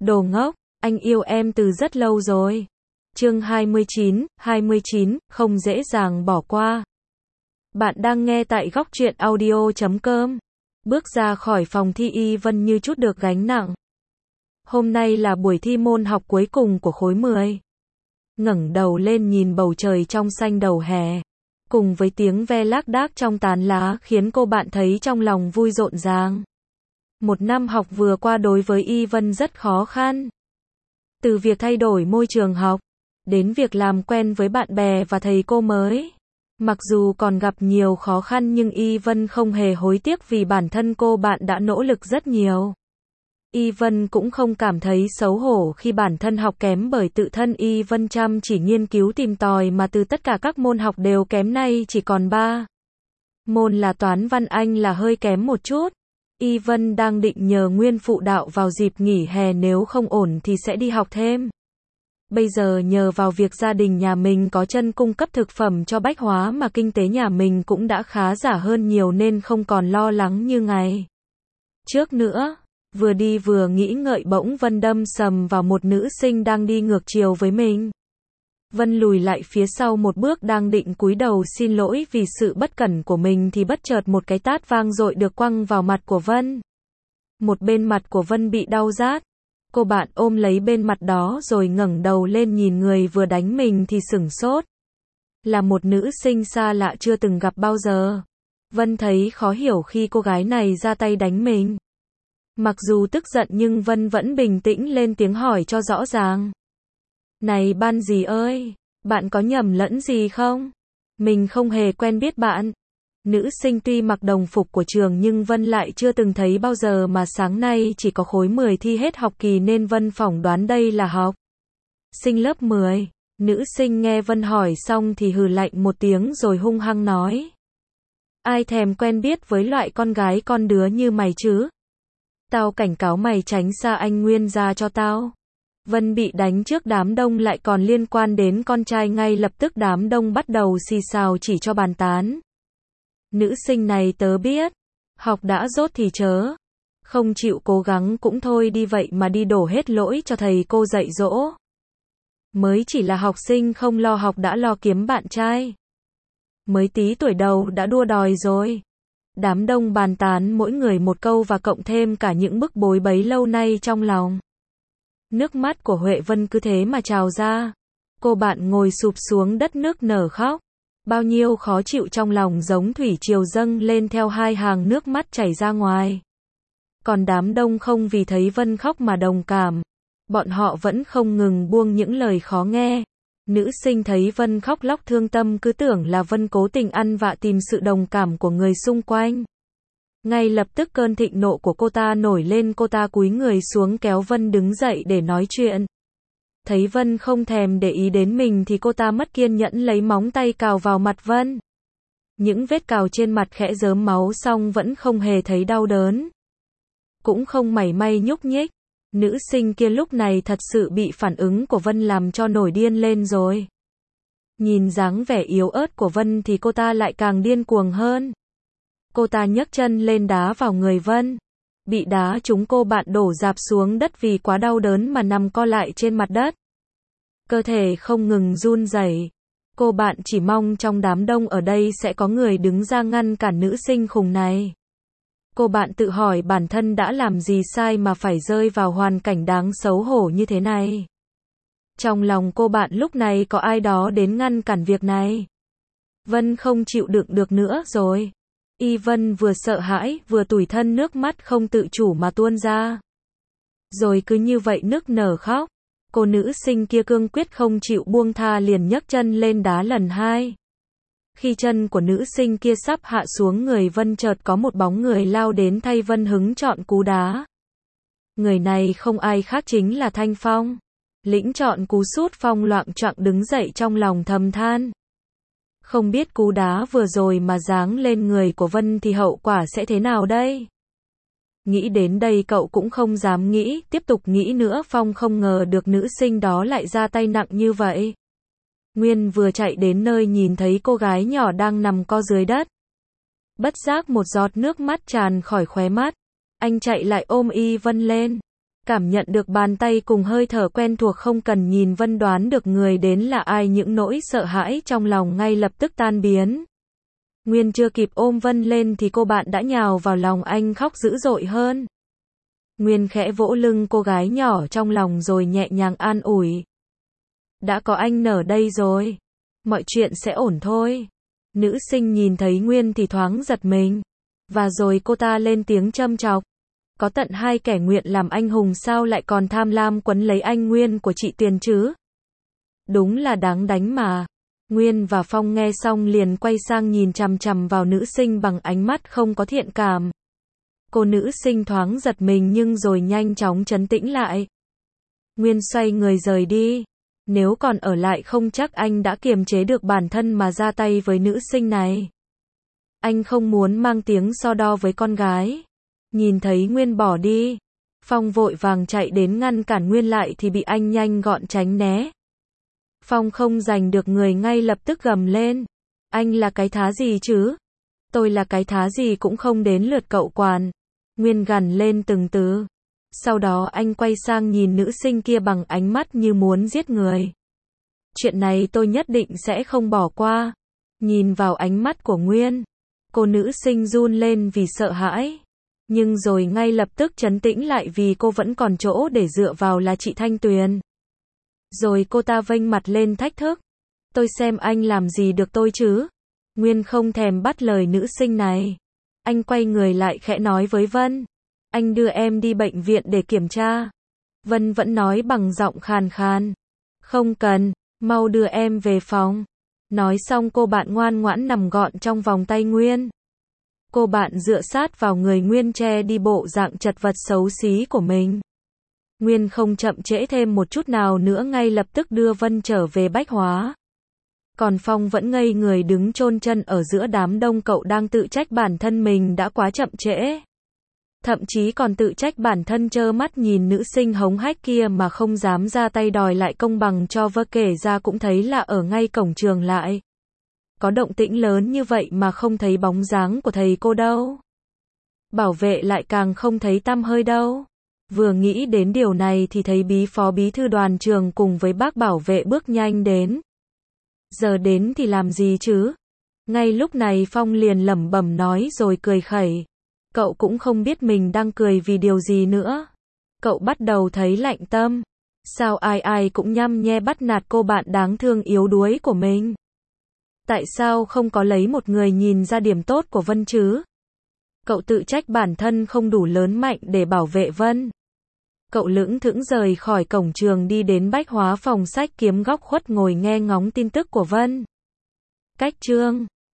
Đồ ngốc, anh yêu em từ rất lâu rồi. Chương 29, không dễ dàng bỏ qua. Bạn đang nghe tại góc truyện audio.com. Bước ra khỏi phòng thi, Y Vân như chút được gánh nặng. Hôm nay là buổi thi môn học cuối cùng của khối 10. Ngẩng đầu lên nhìn bầu trời trong xanh đầu hè, cùng với tiếng ve lác đác trong tán lá khiến cô bạn thấy trong lòng vui rộn ràng. Một năm học vừa qua đối với Y Vân rất khó khăn. Từ việc thay đổi môi trường học, đến việc làm quen với bạn bè và thầy cô mới. Mặc dù còn gặp nhiều khó khăn nhưng Y Vân không hề hối tiếc vì bản thân cô bạn đã nỗ lực rất nhiều. Y Vân cũng không cảm thấy xấu hổ khi bản thân học kém, bởi tự thân Y Vân chăm chỉ nghiên cứu tìm tòi mà từ tất cả các môn học đều kém, nay chỉ còn 3 môn là toán văn Anh là hơi kém một chút. Y Vân đang định nhờ Nguyên phụ đạo vào dịp nghỉ hè, nếu không ổn thì sẽ đi học thêm. Bây giờ nhờ vào việc gia đình nhà mình có chân cung cấp thực phẩm cho bách hóa mà kinh tế nhà mình cũng đã khá giả hơn nhiều nên không còn lo lắng như ngày trước nữa. Vừa đi vừa nghĩ ngợi bỗng Vân đâm sầm vào một nữ sinh đang đi ngược chiều với mình. Vân lùi lại phía sau một bước, đang định cúi đầu xin lỗi vì sự bất cẩn của mình thì bất chợt một cái tát vang dội được quăng vào mặt của Vân. Một bên mặt của Vân bị đau rát. Cô bạn ôm lấy bên mặt đó rồi ngẩng đầu lên nhìn người vừa đánh mình thì sửng sốt. Là một nữ sinh xa lạ chưa từng gặp bao giờ. Vân thấy khó hiểu khi cô gái này ra tay đánh mình. Mặc dù tức giận nhưng Vân vẫn bình tĩnh lên tiếng hỏi cho rõ ràng. Này Ban dì ơi, bạn có nhầm lẫn gì không? Mình không hề quen biết bạn. Nữ sinh tuy mặc đồng phục của trường nhưng Vân lại chưa từng thấy bao giờ, mà sáng nay chỉ có khối 10 thi hết học kỳ nên Vân phỏng đoán đây là học sinh lớp 10. Nữ sinh nghe Vân hỏi xong thì hừ lạnh một tiếng rồi hung hăng nói. Ai thèm quen biết với loại con gái con đứa như mày chứ? Tao cảnh cáo mày tránh xa anh Nguyên ra cho tao. Vân bị đánh trước đám đông lại còn liên quan đến con trai, ngay lập tức đám đông bắt đầu xì xào chỉ cho bàn tán. Nữ sinh này tớ biết, học đã dốt thì chớ, không chịu cố gắng cũng thôi đi, vậy mà đi đổ hết lỗi cho thầy cô dạy dỗ. Mới chỉ là học sinh không lo học đã lo kiếm bạn trai. Mới tí tuổi đầu đã đua đòi rồi. Đám đông bàn tán mỗi người một câu và cộng thêm cả những bức bối bấy lâu nay trong lòng. Nước mắt của Huệ Vân cứ thế mà trào ra. Cô bạn ngồi sụp xuống đất nức nở khóc. Bao nhiêu khó chịu trong lòng giống thủy triều dâng lên theo hai hàng nước mắt chảy ra ngoài. Còn đám đông không vì thấy Vân khóc mà đồng cảm. Bọn họ vẫn không ngừng buông những lời khó nghe. Nữ sinh thấy Vân khóc lóc thương tâm cứ tưởng là Vân cố tình ăn vạ tìm sự đồng cảm của người xung quanh. Ngay lập tức cơn thịnh nộ của cô ta nổi lên, cô ta cúi người xuống kéo Vân đứng dậy để nói chuyện. Thấy Vân không thèm để ý đến mình thì cô ta mất kiên nhẫn lấy móng tay cào vào mặt Vân. Những vết cào trên mặt khẽ rớm máu xong vẫn không hề thấy đau đớn. Cũng không mảy may nhúc nhích. Nữ sinh kia lúc này thật sự bị phản ứng của Vân làm cho nổi điên lên rồi. Nhìn dáng vẻ yếu ớt của Vân thì cô ta lại càng điên cuồng hơn. Cô ta nhấc chân lên đá vào người Vân. Bị đá trúng, cô bạn đổ rạp xuống đất vì quá đau đớn mà nằm co lại trên mặt đất. Cơ thể không ngừng run rẩy. Cô bạn chỉ mong trong đám đông ở đây sẽ có người đứng ra ngăn cản nữ sinh khùng này. Cô bạn tự hỏi bản thân đã làm gì sai mà phải rơi vào hoàn cảnh đáng xấu hổ như thế này. Trong lòng cô bạn lúc này có ai đó đến ngăn cản việc này. Vân không chịu đựng được nữa rồi. Y Vân vừa sợ hãi vừa tủi thân, nước mắt không tự chủ mà tuôn ra. Rồi cứ như vậy nức nở khóc. Cô nữ sinh kia cương quyết không chịu buông tha, liền nhấc chân lên đá lần hai. Khi chân của nữ sinh kia sắp hạ xuống người Vân, chợt có một bóng người lao đến thay Vân hứng chọn cú đá. Người này không ai khác chính là Thanh Phong. Lĩnh chọn cú sút, Phong loạng choạng đứng dậy trong lòng thầm than. Không biết cú đá vừa rồi mà giáng lên người của Vân thì hậu quả sẽ thế nào đây? Nghĩ đến đây cậu cũng không dám nghĩ, tiếp tục nghĩ nữa. Phong không ngờ được nữ sinh đó lại ra tay nặng như vậy. Nguyên vừa chạy đến nơi nhìn thấy cô gái nhỏ đang nằm co dưới đất. Bất giác một giọt nước mắt tràn khỏi khóe mắt. Anh chạy lại ôm Y Vân lên. Cảm nhận được bàn tay cùng hơi thở quen thuộc, không cần nhìn Vân đoán được người đến là ai, những nỗi sợ hãi trong lòng ngay lập tức tan biến. Nguyên chưa kịp ôm Vân lên thì cô bạn đã nhào vào lòng anh khóc dữ dội hơn. Nguyên khẽ vỗ lưng cô gái nhỏ trong lòng rồi nhẹ nhàng an ủi. Đã có anh ở đây rồi. Mọi chuyện sẽ ổn thôi. Nữ sinh nhìn thấy Nguyên thì thoáng giật mình. Và rồi cô ta lên tiếng châm chọc. Có tận 2 kẻ nguyện làm anh hùng sao lại còn tham lam quấn lấy anh Nguyên của chị Tuyền chứ? Đúng là đáng đánh mà. Nguyên và Phong nghe xong liền quay sang nhìn chằm chằm vào nữ sinh bằng ánh mắt không có thiện cảm. Cô nữ sinh thoáng giật mình nhưng rồi nhanh chóng trấn tĩnh lại. Nguyên xoay người rời đi. Nếu còn ở lại không chắc anh đã kiềm chế được bản thân mà ra tay với nữ sinh này. Anh không muốn mang tiếng so đo với con gái. Nhìn thấy Nguyên bỏ đi, Phong vội vàng chạy đến ngăn cản Nguyên lại thì bị anh nhanh gọn tránh né. Phong không giành được người ngay lập tức gầm lên. Anh là cái thá gì chứ? Tôi là cái thá gì cũng không đến lượt cậu quản. Nguyên gằn lên từng từ. Sau đó anh quay sang nhìn nữ sinh kia bằng ánh mắt như muốn giết người. Chuyện này tôi nhất định sẽ không bỏ qua. Nhìn vào ánh mắt của Nguyên, cô nữ sinh run lên vì sợ hãi. Nhưng rồi ngay lập tức trấn tĩnh lại vì cô vẫn còn chỗ để dựa vào là chị Thanh Tuyền. Rồi cô ta vênh mặt lên thách thức. Tôi xem anh làm gì được tôi chứ? Nguyên không thèm bắt lời nữ sinh này. Anh quay người lại khẽ nói với Vân. Anh đưa em đi bệnh viện để kiểm tra. Vân vẫn nói bằng giọng khàn khàn. Không cần, mau đưa em về phòng. Nói xong cô bạn ngoan ngoãn nằm gọn trong vòng tay Nguyên. Cô bạn dựa sát vào người Nguyên che đi bộ dạng chật vật xấu xí của mình. Nguyên không chậm trễ thêm một chút nào nữa ngay lập tức đưa Vân trở về Bách Hóa. Còn Phong vẫn ngây người đứng chôn chân ở giữa đám đông, cậu đang tự trách bản thân mình đã quá chậm trễ. Thậm chí còn tự trách bản thân trơ mắt nhìn nữ sinh hống hách kia mà không dám ra tay đòi lại công bằng cho Vân, kể ra cũng thấy là ở ngay cổng trường lại. Có động tĩnh lớn như vậy mà không thấy bóng dáng của thầy cô đâu. Bảo vệ lại càng không thấy tăm hơi đâu. Vừa nghĩ đến điều này thì thấy phó bí thư đoàn trường cùng với bác bảo vệ bước nhanh đến. Giờ đến thì làm gì chứ? Ngay lúc này Phong liền lẩm bẩm nói rồi cười khẩy. Cậu cũng không biết mình đang cười vì điều gì nữa. Cậu bắt đầu thấy lạnh tâm. Sao ai ai cũng nhăm nhe bắt nạt cô bạn đáng thương yếu đuối của mình? Tại sao không có lấy một người nhìn ra điểm tốt của Vân chứ? Cậu tự trách bản thân không đủ lớn mạnh để bảo vệ Vân. Cậu lững thững rời khỏi cổng trường đi đến Bách Hóa phòng sách kiếm góc khuất ngồi nghe ngóng tin tức của Vân. Cách chương